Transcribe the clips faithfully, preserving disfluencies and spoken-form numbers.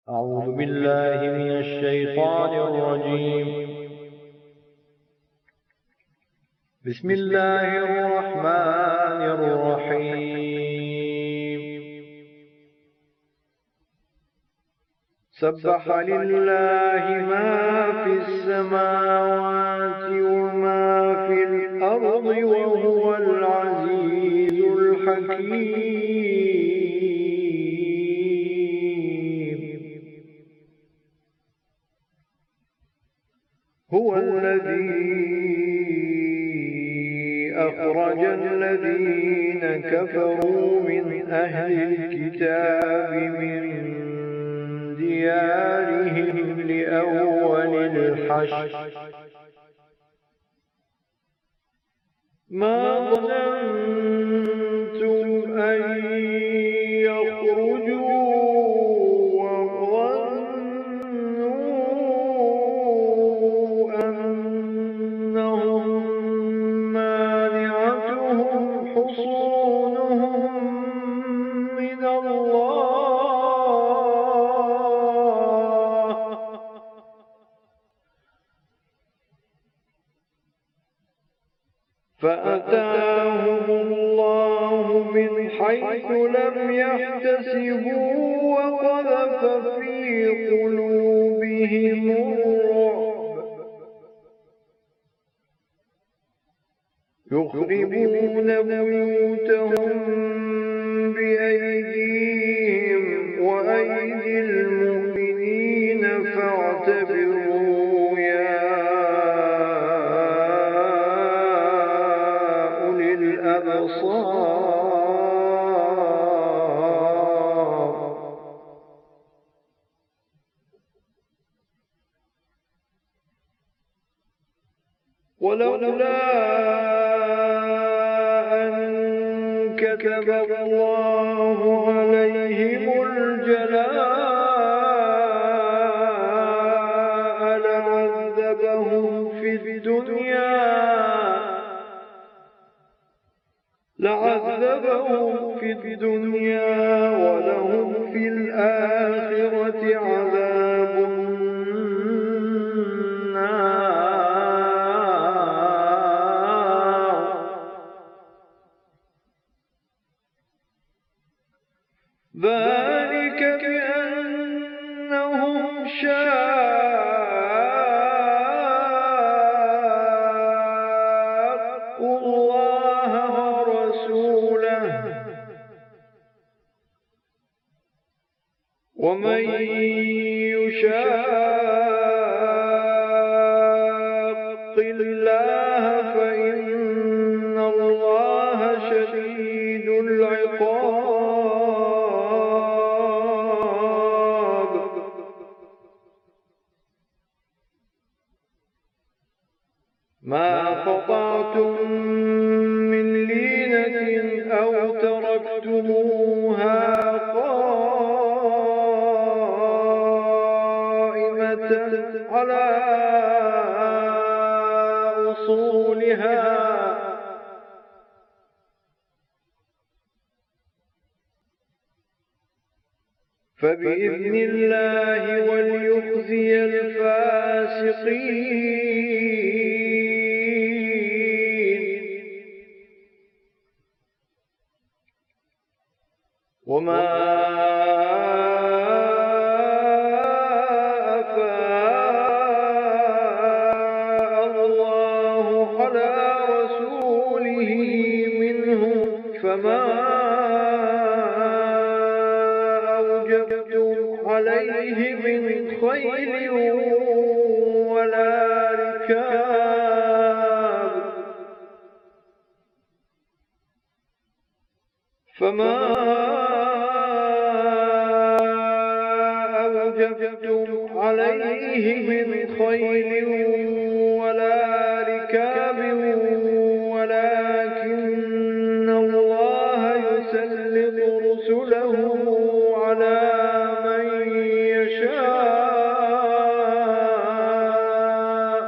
أعوذ بالله من الشيطان الرجيم. بسم الله الرحمن الرحيم. سبح لله ما في السماوات وما في الأرض وهو العزيز الحكيم. هو الذي أخرج الذين كفروا من أهل الكتاب من ديارهم لأول الحشر ما ظننتم أن يخرجوا وظنوا أنهم مانعتهم حصونهم من الله فأتاهم الله من حيث لم يحتسبوا وقذف في قلوبهم الرعب يخربون بيوتهم بأيديهم وأيدي المؤمنين فاعتبروا يا أولي الأبصار. ولولا أن كتب الله عليهم الجلاء لعذبهم في الدنيا لعذبهم في الدنيا ولهم في الآخرة عذاب ذلك بأنهم شاقوا الله ورسوله ومن يشاق الله فإن الله شديد العقاب. ما قطعتم من لينة أو تركتموها قائمة على أصولها فبإذن الله وليخزي الفاسقين. وما أفاء الله على رسوله منهم فما أوجبتم عليه من خيل ولا ركاب فما أوجبتم عليه من خيل ولا ركاب ولكن الله يسلط رسله على من يشاء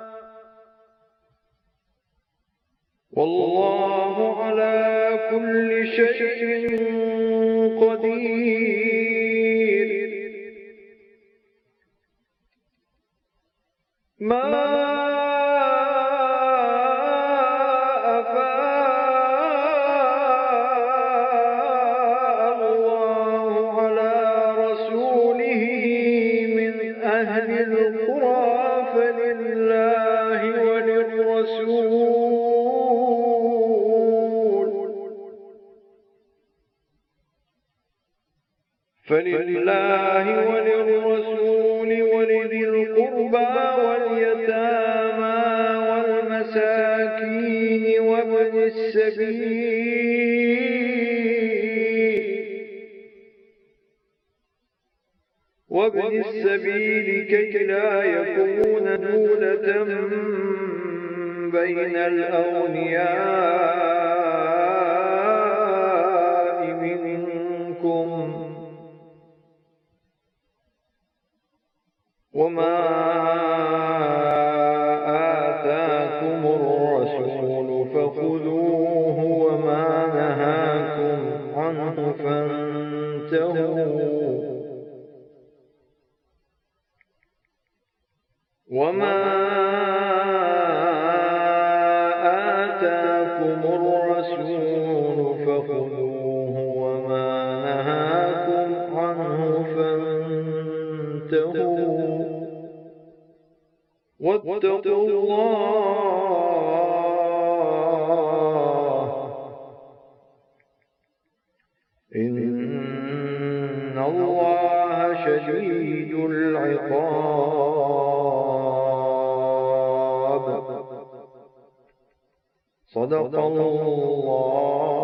والله على كل شيء قدير. فلله وللرسول ولذي القربى واليتامى والمساكين وابن السبيل وابن السبيل كي لا يكون دولة بين الأغنياء منكم وما آتاكم الرسول فخذوه وما نهاكم عنه فانتهوا وما آتاكم الرسول فخذوه وما نهاكم عنه فانتهوا واتقوا الله إن الله شديد العقاب. صدق الله.